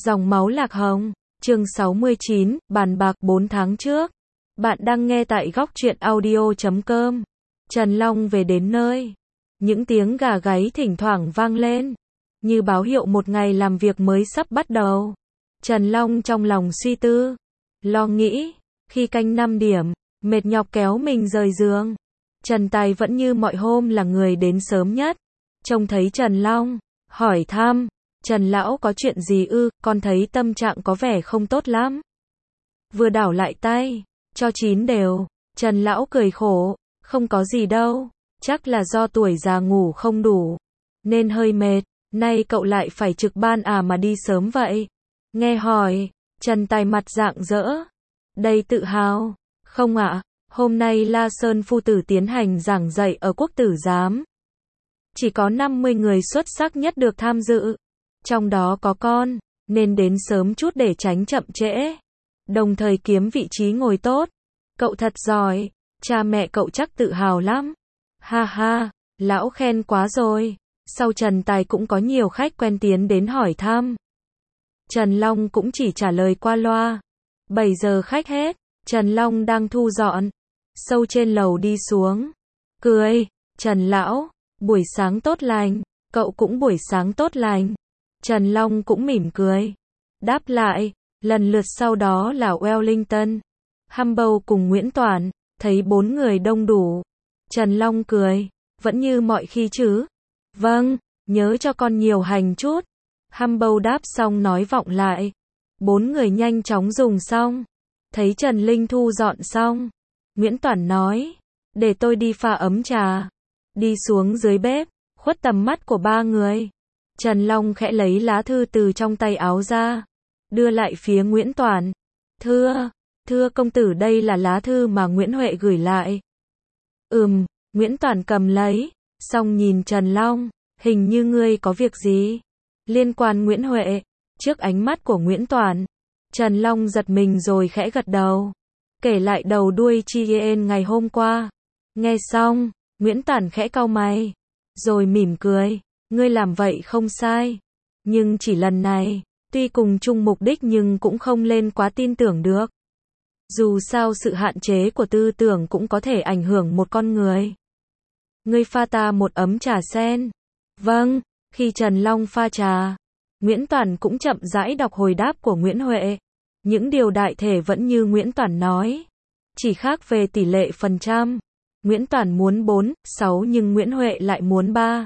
Dòng máu lạc hồng, chương 69, bàn bạc 4 tháng trước. Bạn đang nghe tại góc truyện audio.com. Trần Long về đến nơi. Những tiếng gà gáy thỉnh thoảng vang lên, như báo hiệu một ngày làm việc mới sắp bắt đầu. Trần Long trong lòng suy tư, lo nghĩ, khi canh 5 điểm, mệt nhọc kéo mình rời giường. Trần Tài vẫn như mọi hôm là người đến sớm nhất. Trông thấy Trần Long, hỏi thăm, Trần lão có chuyện gì ư, con thấy tâm trạng có vẻ không tốt lắm. Vừa đảo lại tay, cho 9 đều, Trần lão cười khổ, không có gì đâu, chắc là do tuổi già ngủ không đủ, nên hơi mệt, nay cậu lại phải trực ban à mà đi sớm vậy. Nghe hỏi, Trần Tài mặt rạng rỡ, đầy tự hào, không ạ, hôm nay La Sơn Phu Tử tiến hành giảng dạy ở Quốc Tử Giám. Chỉ có 50 người xuất sắc nhất được tham dự, trong đó có con, nên đến sớm chút để tránh chậm trễ, đồng thời kiếm vị trí ngồi tốt. Cậu thật giỏi, cha mẹ cậu chắc tự hào lắm. Ha ha, lão khen quá rồi. Sau Trần Tài cũng có nhiều khách quen tiến đến hỏi thăm. Trần Long cũng chỉ trả lời qua loa. 7 giờ khách hết, Trần Long đang thu dọn. Sâu trên lầu đi xuống, cười, Trần lão, buổi sáng tốt lành, cậu cũng buổi sáng tốt lành. Trần Long cũng mỉm cười, đáp lại, lần lượt sau đó là Wellington, Humble cùng Nguyễn Toản, thấy 4 người đông đủ. Trần Long cười, vẫn như mọi khi chứ? Vâng, nhớ cho con nhiều hành chút. Humble đáp xong nói vọng lại. 4 người nhanh chóng dùng xong. Thấy Trần Linh thu dọn xong, Nguyễn Toản nói, để tôi đi pha ấm trà. Đi xuống dưới bếp, khuất tầm mắt của 3 người. Trần Long khẽ lấy lá thư từ trong tay áo ra, đưa lại phía Nguyễn Toản. Thưa công tử, đây là lá thư mà Nguyễn Huệ gửi lại. Nguyễn Toản cầm lấy, xong nhìn Trần Long, hình như ngươi có việc gì liên quan Nguyễn Huệ. Trước ánh mắt của Nguyễn Toản, Trần Long giật mình rồi khẽ gật đầu, kể lại đầu đuôi chi ngày hôm qua. Nghe xong, Nguyễn Toản khẽ cau mày, rồi mỉm cười, ngươi làm vậy không sai, nhưng chỉ lần này, tuy cùng chung mục đích nhưng cũng không lên quá tin tưởng được. Dù sao sự hạn chế của tư tưởng cũng có thể ảnh hưởng một con người. Ngươi pha ta một ấm trà sen. Vâng, khi Trần Long pha trà, Nguyễn Toản cũng chậm rãi đọc hồi đáp của Nguyễn Huệ. Những điều đại thể vẫn như Nguyễn Toản nói, chỉ khác về tỷ lệ phần trăm. Nguyễn Toản muốn 4, 6 nhưng Nguyễn Huệ lại muốn 3,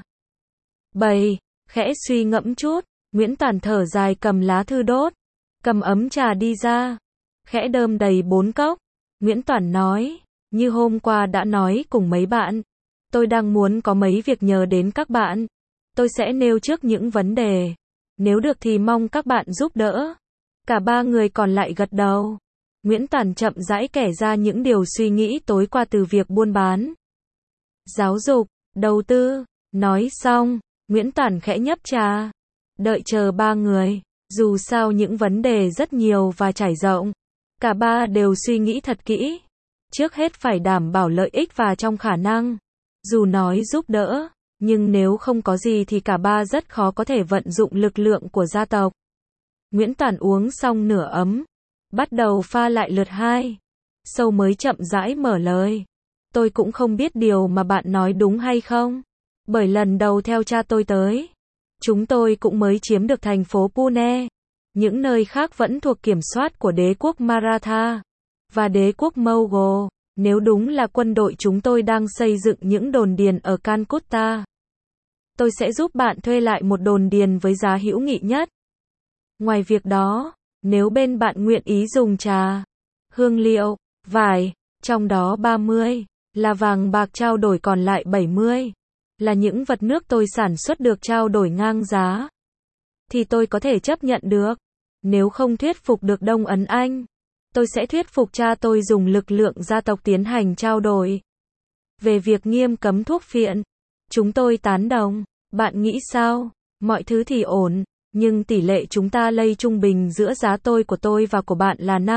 7. Khẽ suy ngẫm chút, Nguyễn Toản thở dài cầm lá thư đốt, cầm ấm trà đi ra, khẽ đơm đầy 4 cốc. Nguyễn Toản nói, như hôm qua đã nói cùng mấy bạn, tôi đang muốn có mấy việc nhờ đến các bạn. Tôi sẽ nêu trước những vấn đề, nếu được thì mong các bạn giúp đỡ. Cả 3 người còn lại gật đầu. Nguyễn Toản chậm rãi kể ra những điều suy nghĩ tối qua từ việc buôn bán, giáo dục, đầu tư. Nói xong, Nguyễn Toản khẽ nhấp trà, đợi chờ 3 người. Dù sao những vấn đề rất nhiều và trải rộng, cả 3 đều suy nghĩ thật kỹ. Trước hết phải đảm bảo lợi ích và trong khả năng. Dù nói giúp đỡ, nhưng nếu không có gì thì cả 3 rất khó có thể vận dụng lực lượng của gia tộc. Nguyễn Toản uống xong nửa ấm, bắt đầu pha lại lượt 2. Sâu mới chậm rãi mở lời. Tôi cũng không biết điều mà bạn nói đúng hay không. Bởi lần đầu theo cha tôi tới, chúng tôi cũng mới chiếm được thành phố Pune. Những nơi khác vẫn thuộc kiểm soát của đế quốc Maratha và đế quốc Mughal. Nếu đúng là quân đội chúng tôi đang xây dựng những đồn điền ở Calcutta, tôi sẽ giúp bạn thuê lại một đồn điền với giá hữu nghị nhất. Ngoài việc đó, nếu bên bạn nguyện ý dùng trà, hương liệu, vải, trong đó 30 là vàng bạc trao đổi, còn lại 70 là những vật nước tôi sản xuất được trao đổi ngang giá, thì tôi có thể chấp nhận được. Nếu không thuyết phục được Đông Ấn Anh, tôi sẽ thuyết phục cha tôi dùng lực lượng gia tộc tiến hành trao đổi. Về việc nghiêm cấm thuốc phiện, chúng tôi tán đồng. Bạn nghĩ sao? Mọi thứ thì ổn, nhưng tỷ lệ chúng ta lây trung bình giữa giá của tôi và của bạn là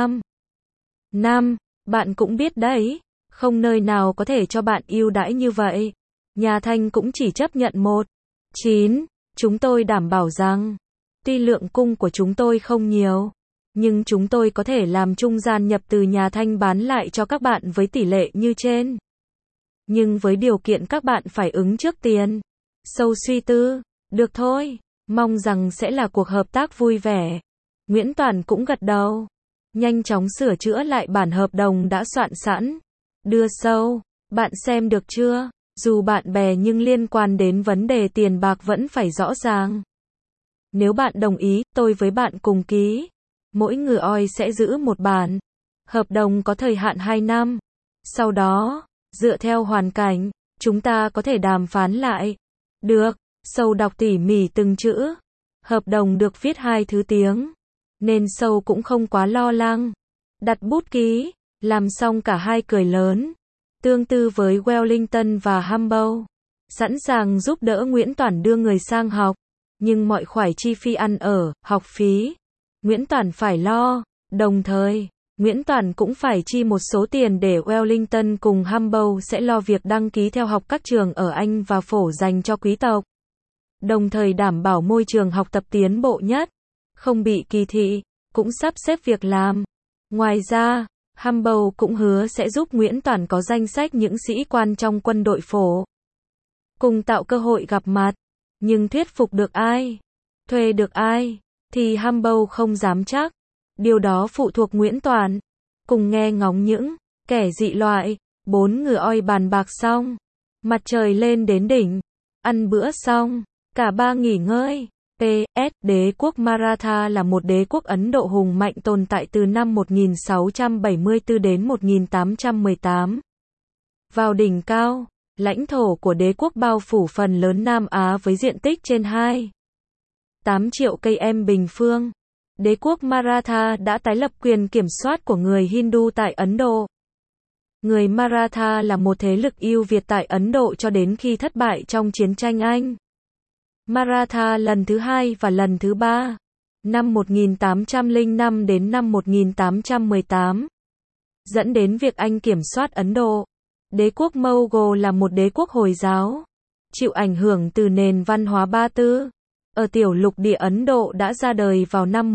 5. Bạn cũng biết đấy, không nơi nào có thể cho bạn ưu đãi như vậy. Nhà Thanh cũng chỉ chấp nhận 1. 9. Chúng tôi đảm bảo rằng, Tuy lượng cung của chúng tôi không nhiều, nhưng chúng tôi có thể làm trung gian nhập từ nhà Thanh bán lại cho các bạn với tỷ lệ như trên. Nhưng với điều kiện các bạn phải ứng trước tiền. Sâu suy tư, được thôi, mong rằng sẽ là cuộc hợp tác vui vẻ. Nguyễn Toàn cũng gật đầu. Nhanh chóng sửa chữa lại bản hợp đồng đã soạn sẵn. Đưa Sâu, bạn xem được chưa? Dù bạn bè nhưng liên quan đến vấn đề tiền bạc vẫn phải rõ ràng. Nếu bạn đồng ý, tôi với bạn cùng ký. Mỗi người oi sẽ giữ một bản. Hợp đồng có thời hạn 2 năm. Sau đó, dựa theo hoàn cảnh, chúng ta có thể đàm phán lại. Được, Sâu đọc tỉ mỉ từng chữ. Hợp đồng được viết 2 thứ tiếng, nên Sâu cũng không quá lo lắng. Đặt bút ký, làm xong cả hai cười lớn. Tương tư với Wellington và Humboldt, sẵn sàng giúp đỡ Nguyễn Toản đưa người sang học, nhưng mọi khoản chi phí ăn ở, học phí, Nguyễn Toản phải lo, đồng thời, Nguyễn Toản cũng phải chi một số tiền để Wellington cùng Humboldt sẽ lo việc đăng ký theo học các trường ở Anh và phổ dành cho quý tộc. Đồng thời đảm bảo môi trường học tập tiến bộ nhất, không bị kỳ thị, cũng sắp xếp việc làm. Ngoài ra, Humboldt cũng hứa sẽ giúp Nguyễn Toản có danh sách những sĩ quan trong quân đội phổ. Cùng tạo cơ hội gặp mặt. Nhưng thuyết phục được ai, thuê được ai, thì Humboldt không dám chắc. Điều đó phụ thuộc Nguyễn Toản. Cùng nghe ngóng những kẻ dị loại. 4 người oi bàn bạc xong. Mặt trời lên đến đỉnh. Ăn bữa xong. Cả ba nghỉ ngơi. P.S. Đế quốc Maratha là một đế quốc Ấn Độ hùng mạnh tồn tại từ năm 1674 đến 1818. Vào đỉnh cao, lãnh thổ của đế quốc bao phủ phần lớn Nam Á với diện tích trên 2,8 triệu km bình phương. Đế quốc Maratha đã tái lập quyền kiểm soát của người Hindu tại Ấn Độ. Người Maratha là một thế lực ưu việt tại Ấn Độ cho đến khi thất bại trong chiến tranh Anh Maratha lần thứ 2 và lần thứ 3, năm 1805 đến năm 1818, dẫn đến việc Anh kiểm soát Ấn Độ. Đế quốc Mughal là một đế quốc Hồi giáo, chịu ảnh hưởng từ nền văn hóa Ba Tư, ở tiểu lục địa Ấn Độ đã ra đời vào năm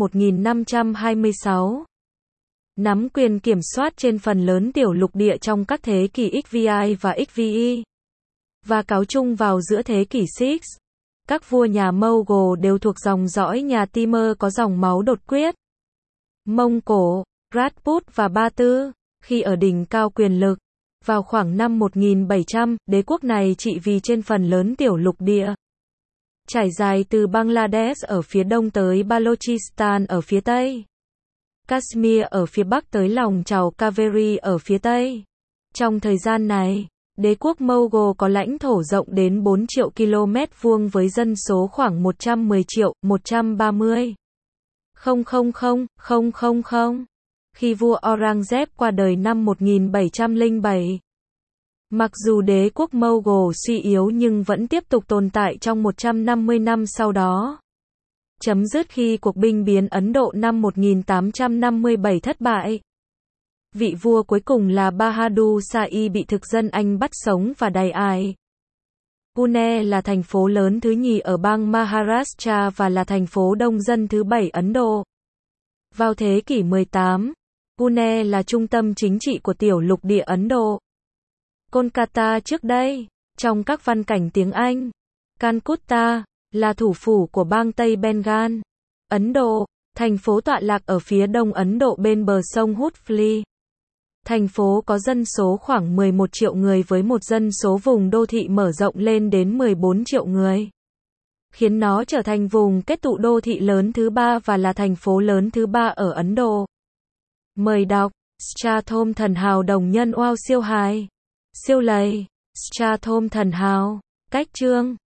1526. Nắm quyền kiểm soát trên phần lớn tiểu lục địa trong các thế kỷ XVI và XVI, và cáo chung vào giữa thế kỷ VI. Các vua nhà Mughal đều thuộc dòng dõi nhà Timur có dòng máu đột quyết. Mông Cổ, Rajput và Ba Tư, khi ở đỉnh cao quyền lực, vào khoảng năm 1700, đế quốc này trị vì trên phần lớn tiểu lục địa. Trải dài từ Bangladesh ở phía đông tới Balochistan ở phía tây. Kashmir ở phía bắc tới lòng chảo Kaveri ở phía tây. Trong thời gian này, đế quốc Mughal có lãnh thổ rộng đến 4 triệu km vuông với dân số khoảng 110 triệu, 130,000. Khi vua Aurangzeb qua đời năm 1707. Mặc dù đế quốc Mughal suy yếu nhưng vẫn tiếp tục tồn tại trong 150 năm sau đó. Chấm dứt khi cuộc binh biến Ấn Độ năm 1857 thất bại. Vị vua cuối cùng là Bahadur Shah bị thực dân Anh bắt sống và đày ải. Pune là thành phố lớn thứ nhì ở bang Maharashtra và là thành phố đông dân thứ 7 Ấn Độ. Vào thế kỷ 18, Pune là trung tâm chính trị của tiểu lục địa Ấn Độ. Kolkata trước đây, trong các văn cảnh tiếng Anh, Calcutta, là thủ phủ của bang Tây Bengal, Ấn Độ, thành phố tọa lạc ở phía đông Ấn Độ bên bờ sông Hooghly. Thành phố có dân số khoảng 11 triệu người với một dân số vùng đô thị mở rộng lên đến 14 triệu người, khiến nó trở thành vùng kết tụ đô thị lớn thứ 3 và là thành phố lớn thứ 3 ở Ấn Độ. Mời đọc Strathom thần hào đồng nhân oao siêu hài, siêu lầy, Strathom thần hào, cách chương